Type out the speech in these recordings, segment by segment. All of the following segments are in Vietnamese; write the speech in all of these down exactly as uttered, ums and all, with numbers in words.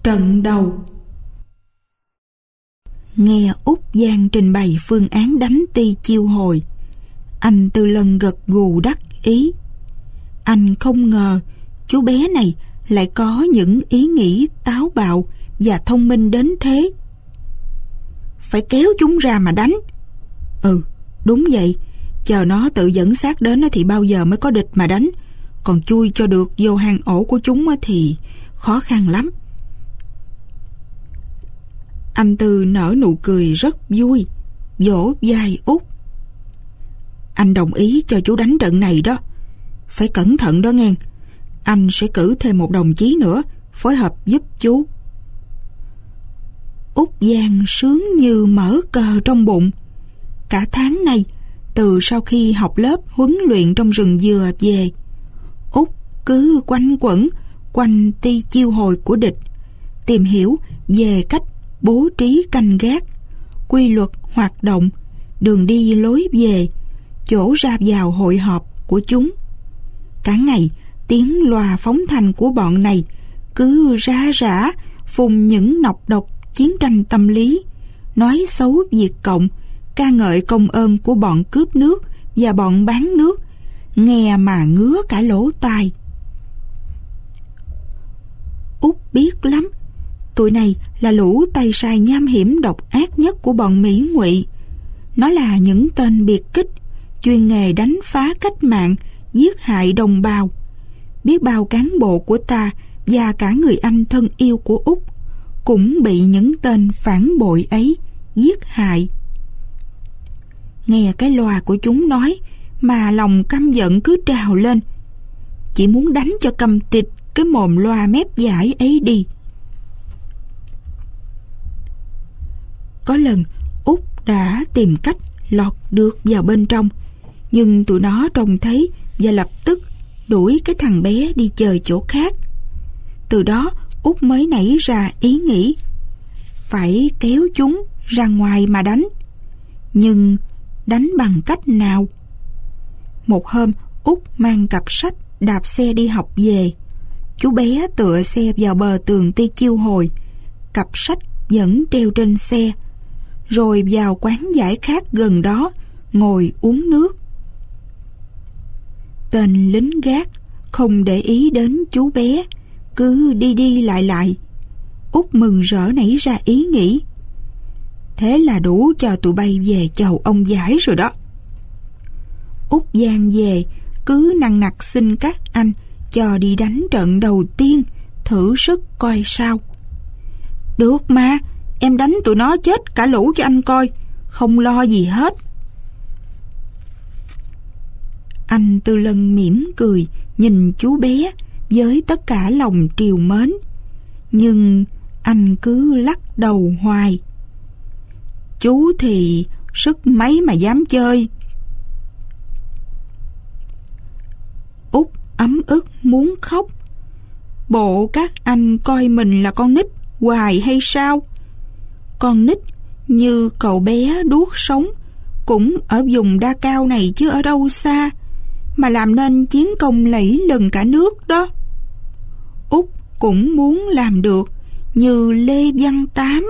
trận đầu. Nghe Út Giang trình bày phương án đánh Ti Chiêu Hồi, anh Tư Lân gật gù đắc ý. Anh không ngờ chú bé này lại có những ý nghĩ táo bạo và thông minh đến thế. Phải kéo chúng ra mà đánh. Ừ, đúng vậy. Chờ nó tự dẫn xác đến thì bao giờ mới có địch mà đánh. Còn chui cho được vô hang ổ của chúng thì khó khăn lắm. Anh Tư nở nụ cười rất vui, vỗ vai Út. Anh đồng ý cho chú đánh trận này đó. Phải cẩn thận đó nghe. Anh sẽ cử thêm một đồng chí nữa phối hợp giúp chú. Út Giang sướng như mở cờ trong bụng. Cả tháng nay, từ sau khi học lớp huấn luyện trong rừng dừa về, Út cứ quanh quẩn quanh Ti Chiêu Hồi của địch, tìm hiểu về cách bố trí canh gác, quy luật hoạt động, đường đi lối về, chỗ ra vào hội họp của chúng. Cả ngày, tiếng loa phóng thanh của bọn này cứ rá rả phun những nọc độc chiến tranh tâm lý, nói xấu Việt Cộng, ca ngợi công ơn của bọn cướp nước và bọn bán nước, nghe mà ngứa cả lỗ tai. Út biết lắm, tụi này là lũ tay sai nham hiểm độc ác nhất của bọn Mỹ Ngụy. Nó là những tên biệt kích, chuyên nghề đánh phá cách mạng, giết hại đồng bào. Biết bao cán bộ của ta và cả người anh thân yêu của Út cũng bị những tên phản bội ấy giết hại. Nghe cái loa của chúng nói mà lòng căm giận cứ trào lên. Chỉ muốn đánh cho câm tịt cái mồm loa mép dãi ấy đi. Có lần Út đã tìm cách lọt được vào bên trong, nhưng tụi nó trông thấy và lập tức đuổi cái thằng bé đi chơi chỗ khác. Từ đó Út mới nảy ra ý nghĩ phải kéo chúng ra ngoài mà đánh. Nhưng đánh bằng cách nào? Một hôm Út mang cặp sách đạp xe đi học về. Chú bé tựa xe vào bờ tường Ti Chiêu Hồi, cặp sách vẫn treo trên xe, rồi vào quán giải khát gần đó ngồi uống nước. Tên lính gác không để ý đến chú bé, cứ đi đi lại lại. Út mừng rỡ nảy ra ý nghĩ, thế là đủ cho tụi bay về chầu ông giải rồi đó. Út Giang về cứ nằng nặc xin các anh cho đi đánh trận đầu tiên, thử sức coi sao. Được mà, em đánh tụi nó chết cả lũ cho anh coi, không lo gì hết. Anh Tư Lân mỉm cười nhìn chú bé với tất cả lòng trìu mến, nhưng anh cứ lắc đầu hoài. Chú thì sức mấy mà dám chơi. Út ấm ức muốn khóc. Bộ các anh coi mình là con nít hoài hay sao? Con nít như cậu bé đuốc sống cũng ở vùng Đa Cao này chứ ở đâu xa, mà làm nên chiến công lẫy lừng cả nước đó. Út cũng muốn làm được như Lê Văn Tám.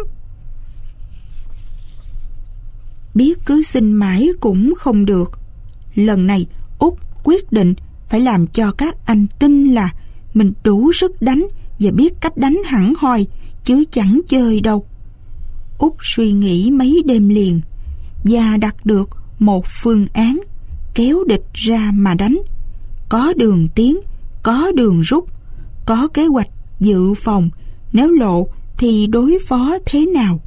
Biết cứ xin mãi cũng không được. Lần này Út quyết định phải làm cho các anh tin là mình đủ sức đánh và biết cách đánh hẳn hoi, chứ chẳng chơi đâu. Út suy nghĩ mấy đêm liền và đặt được một phương án kéo địch ra mà đánh. Có đường tiến, có đường rút, có kế hoạch dự phòng, nếu lộ thì đối phó thế nào.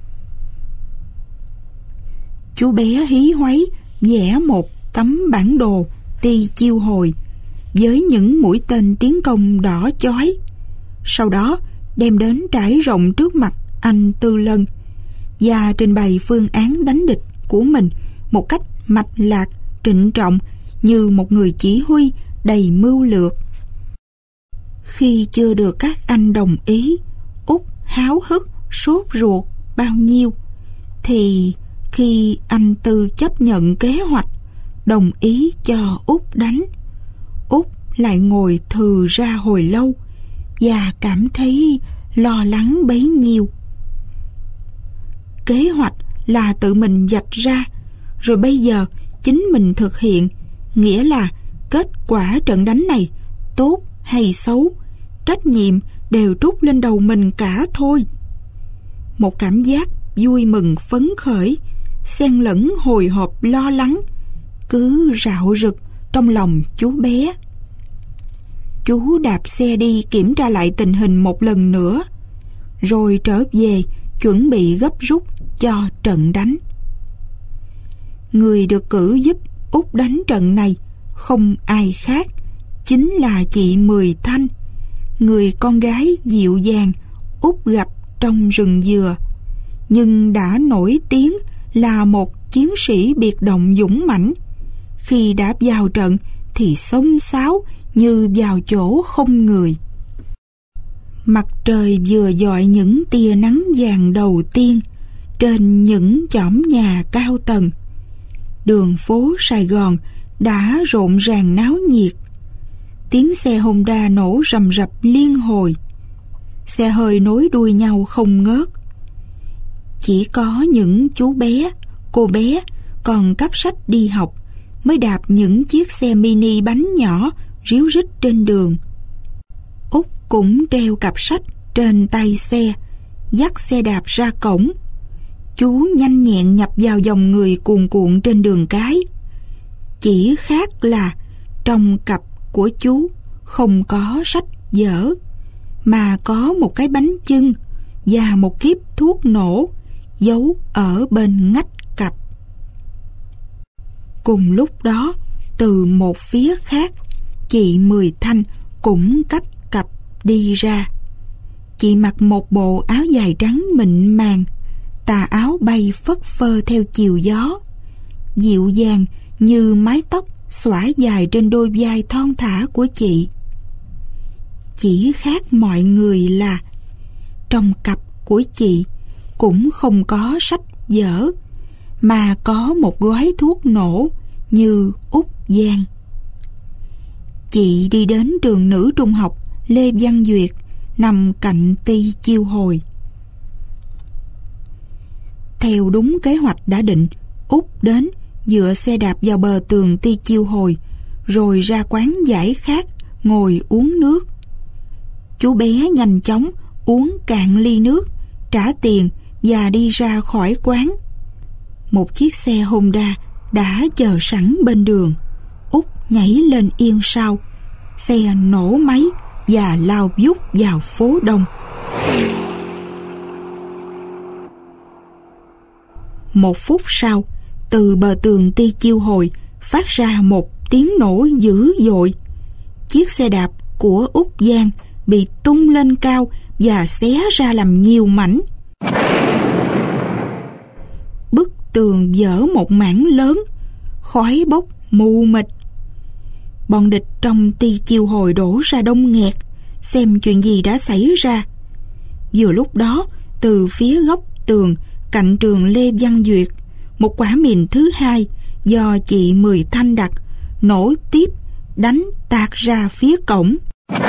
Chú bé hí hoáy vẽ một tấm bản đồ Ti Chiêu Hồi với những mũi tên tiến công đỏ chói. Sau đó đem đến trải rộng trước mặt anh Tư Lân và trình bày phương án đánh địch của mình một cách mạch lạc, trịnh trọng, như một người chỉ huy đầy mưu lược. Khi chưa được các anh đồng ý, Út háo hức sốt ruột bao nhiêu, thì khi anh Tư chấp nhận kế hoạch, đồng ý cho Út đánh, Út lại ngồi thừ ra hồi lâu và cảm thấy lo lắng bấy nhiêu. Kế hoạch là tự mình vạch ra, rồi bây giờ chính mình thực hiện, nghĩa là kết quả trận đánh này tốt hay xấu, trách nhiệm đều trút lên đầu mình cả thôi. Một cảm giác vui mừng phấn khởi, xen lẫn hồi hộp lo lắng, cứ rạo rực trong lòng chú bé. Chú đạp xe đi kiểm tra lại tình hình một lần nữa, rồi trở về chuẩn bị gấp rút cho trận đánh. Người được cử giúp Út đánh trận này không ai khác, chính là chị Mười Thanh, người con gái dịu dàng Út gặp trong rừng dừa, nhưng đã nổi tiếng là một chiến sĩ biệt động dũng mãnh. Khi đã vào trận thì xông xáo như vào chỗ không người. Mặt trời vừa dọi những tia nắng vàng đầu tiên trên những chõm nhà cao tầng. Đường phố Sài Gòn đã rộn ràng náo nhiệt. Tiếng xe Honda nổ rầm rập liên hồi. Xe hơi nối đuôi nhau không ngớt. Chỉ có những chú bé, cô bé còn cắp sách đi học mới đạp những chiếc xe mini bánh nhỏ ríu rít trên đường. Út cũng treo cặp sách trên tay xe, dắt xe đạp ra cổng. Chú nhanh nhẹn nhập vào dòng người cuồn cuộn trên đường cái. Chỉ khác là trong cặp của chú không có sách vở, mà có một cái bánh chưng và một kíp thuốc nổ giấu ở bên ngách cặp. Cùng lúc đó, từ một phía khác, chị Mười Thanh cũng cắp cặp đi ra. Chị mặc một bộ áo dài trắng mịn màng, tà áo bay phất phơ theo chiều gió, dịu dàng như mái tóc xõa dài trên đôi vai thon thả của chị. Chỉ khác mọi người là trong cặp của chị cũng không có sách vở, mà có một gói thuốc nổ như Út Giang. Chị đi đến trường nữ trung học Lê Văn Duyệt, nằm cạnh Ti Chiêu Hồi. Theo đúng kế hoạch đã định, Út đến dựa xe đạp vào bờ tường Ti Chiêu Hồi, rồi ra quán giải khát ngồi uống nước. Chú bé nhanh chóng uống cạn ly nước, trả tiền và đi ra khỏi quán. Một chiếc xe Honda đã chờ sẵn bên đường. Út nhảy lên yên sau, xe nổ máy và lao vút vào phố đông. Một phút sau, từ bờ tường Ti Chiêu Hồi phát ra một tiếng nổ dữ dội. Chiếc xe đạp của Út Giang bị tung lên cao và xé ra làm nhiều mảnh. Bức tường vỡ một mảng lớn, khói bốc mù mịt. Bọn địch trong Ti Chiêu Hồi đổ ra đông nghẹt, xem chuyện gì đã xảy ra. Vừa lúc đó, từ phía góc tường cạnh trường Lê Văn Duyệt, một quả mìn thứ hai do chị Mười Thanh đặt nổ tiếp, đánh tạt ra phía cổng.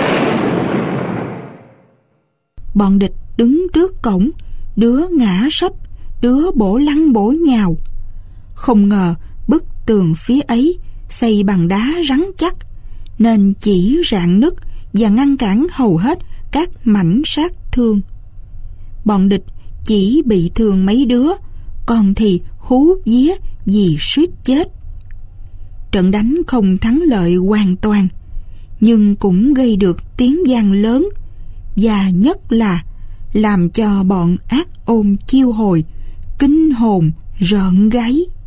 Bọn địch đứng trước cổng, đứa ngã sấp, đứa bổ lăn bổ nhào. Không ngờ bức tường phía ấy xây bằng đá rắn chắc, nên chỉ rạn nứt và ngăn cản hầu hết các mảnh sát thương. Bọn địch chỉ bị thương mấy đứa, còn thì hú vía vì suýt chết. Trận đánh không thắng lợi hoàn toàn, nhưng cũng gây được tiếng vang lớn, và nhất là làm cho bọn ác ôn Chiêu Hồi kinh hồn rợn gáy.